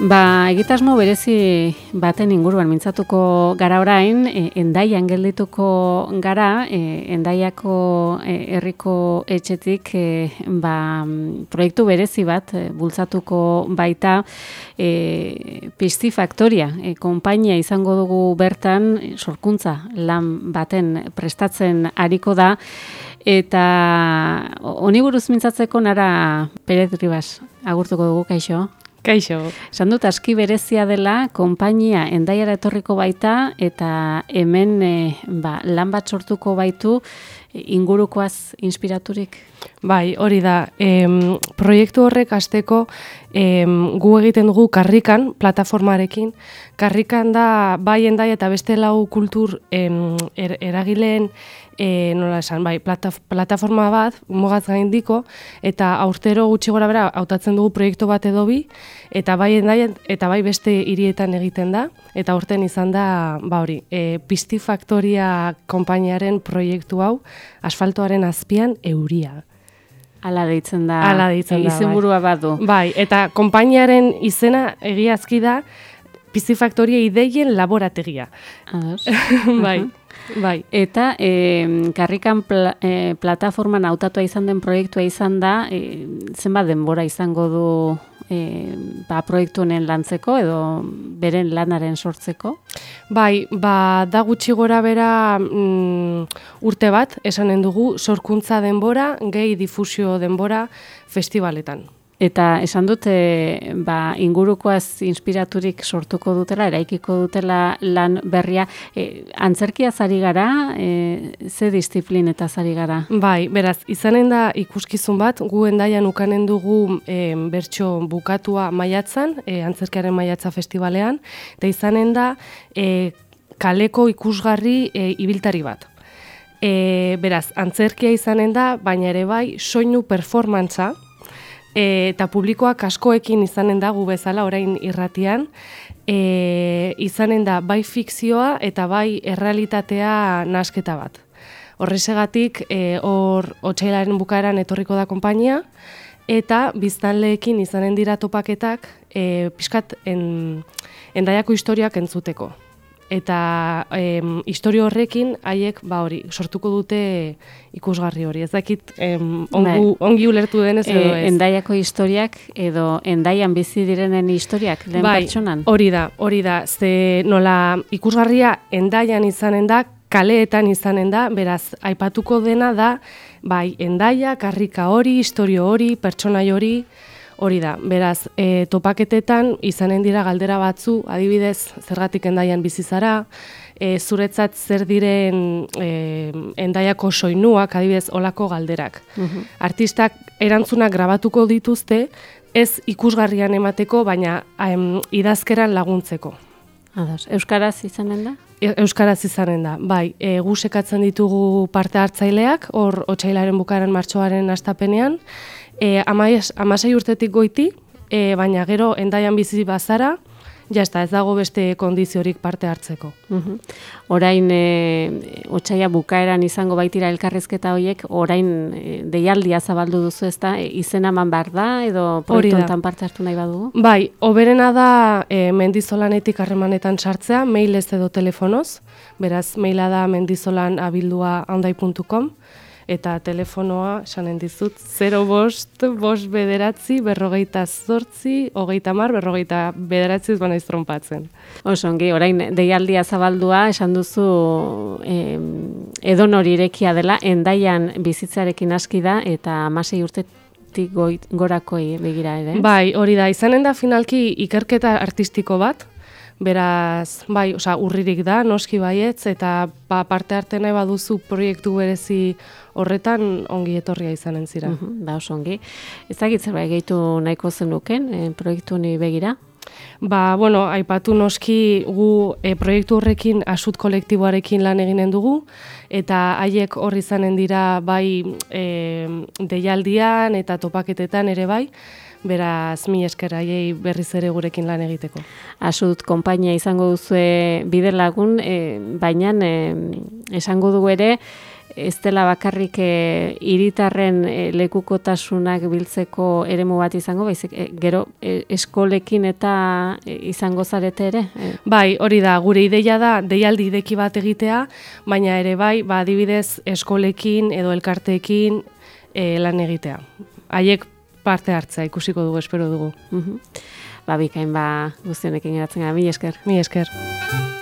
Egitasmo berezi baten inguruan mintzatuko gara orain, Hendaian geldituko gara, Hendaiako herriko etxetik proiektu berezi bat bultzatuko baita Pizti Faktoria. Konpainia izango dugu bertan, sorkuntza lan baten prestatzen ariko da, eta honi buruz mintzatzeko Nara Perez Ribas agurtuko dugu, kaixo? Kaixo. Esan dut aski berezia dela, konpainia Hendaiara etorriko baita eta hemen lan bat sortuko baitu ingurukoaz inspiraturik. Bai, hori da. Proiektu horrek hasteko gu egiten dugu Karrikan plataformarekin. Karrikan da bai Hendaia eta beste lau kultur eragileen plataforma bat, mugaz gaindiko, eta aurtero gutxi gora bera hautatzen dugu proiektu bat edo bi, eta bai Hendaia eta bai beste hirietan egiten da, eta aurten izan da, Pizti Faktoria konpainiaren proiektu hau, asfaltoaren azpian euria. Hala deitzen da. Izenburua badu. Bai, eta konpainiaren izena egiazki da Pizti Faktoria ideien laborategia. Ados. Bai. Eta Karrikan plataforman hautatua izan den proiektua izan da, zenbat denbora izango du proiektu honen lantzeko edo beren lanaren sortzeko? Bai, da gutxi gora bera urte bat, esanen dugu, sorkuntza denbora, gehi difusio denbora festivaletan. Eta esan dut, ingurukoaz inspiraturik sortuko dutela, eraikiko dutela lan berria. Antzerkiaz ari gara, ze disiplinetaz ari gara? Bai, beraz, izanen da ikuskizun bat, gu Hendaian ukanen dugu bertso bukatua maiatzan, antzerkiaren maiatza festivalean, eta izanen da kaleko ikusgarri ibiltari bat. Beraz, antzerkia izanen da, baina ere bai, soinu performantza, eta publikoak askoekin izanen da gu bezala orain irratian, izanen da bai fikzioa eta bai errealitatea nahasketa bat. Horrezegatik, otsailaren bukaeran etorriko da konpainia, eta biztanleekin izanen dira topaketak pixkat Hendaiako historiak entzuteko. Eta historio horrekin haiek sortuko dute ikusgarri hori. Ez dakit ongi ulertu denez edo ez. Hendaiako historiak edo Hendaian bizi direnen historiak lehen pertsonan? Hori da. Ze nola ikusgarria Hendaian izanen da, kaleetan izanen da, beraz aipatuko dena da, bai Hendaia, Karrika hori, historio hori, pertsonai hori da, beraz, topaketetan izanen dira galdera batzu, adibidez, zergatik Hendaian bizi zara, zuretzat zer diren Hendaiako soinuak, adibidez, olako galderak. Artistak erantzunak grabatuko dituzte, ez ikusgarrian emateko, baina idazkeran laguntzeko. Ados, euskaraz izanen da? Euskaraz izanen da, bai. Gu sekatzen ditugu parte hartzaileak, hor otsailaren bukaeran martxoaren hastapenean, 16 urtetik goiti, baina gero Hendaian bizi bazara, jazta, ez dago beste kondiziorik parte hartzeko. Orain, otsaila bukaeran izango baitira elkarrezketa horiek, orain deialdia zabaldu duzu ezta, izena eman behar da, edo proiektu honetan parte hartu nahi badugu? Bai, hoberena da mendizolanetik harremanetan sartzea, mailez edo telefonoz, beraz, maila da mendizolanabildua@ondai.com, eta telefonoa, esanen dizut, 05-bederatzi-48-29-30, banaiz trompatzen. Osongi, orain deialdia zabaldua, esan duzu edonori irekia dela, Hendaian bizitzarekin aski da, eta 16 urtetik gorakoi begira ere. Bai, hori da, izanen da finalki ikerketa artistiko bat, beraz, bai, urririk da, noski baietz, eta parte arte nahi baduzu proiektu berezi horretan ongi etorria izanen zira. Oso ongi. Ezagit zerbait gehitu nahiko zenuken proiektu honi begira? Aipatu noski gu proiektu horrekin asut kolektiboarekin lan eginen dugu, eta haiek hor izanen dira bai deialdian eta topaketetan ere bai, beraz mi esker haiei berriz ere gurekin lan egiteko. Asut konpainia izango duzue bide lagun, baina esango dugu ere, ez dela bakarrik hiritarren lekukotasunak biltzeko eremu bat izango, baizik gero eskolekin eta izango zarete ere? Bai, hori da, gure ideia da deialdi ideki bat egitea, baina ere bai, adibidez eskolekin edo elkarteekin lan egitea. Haiek parte hartzea ikusiko dugu, espero dugu. Bikain guztionekin geratzen gara, mi esker. Mi esker.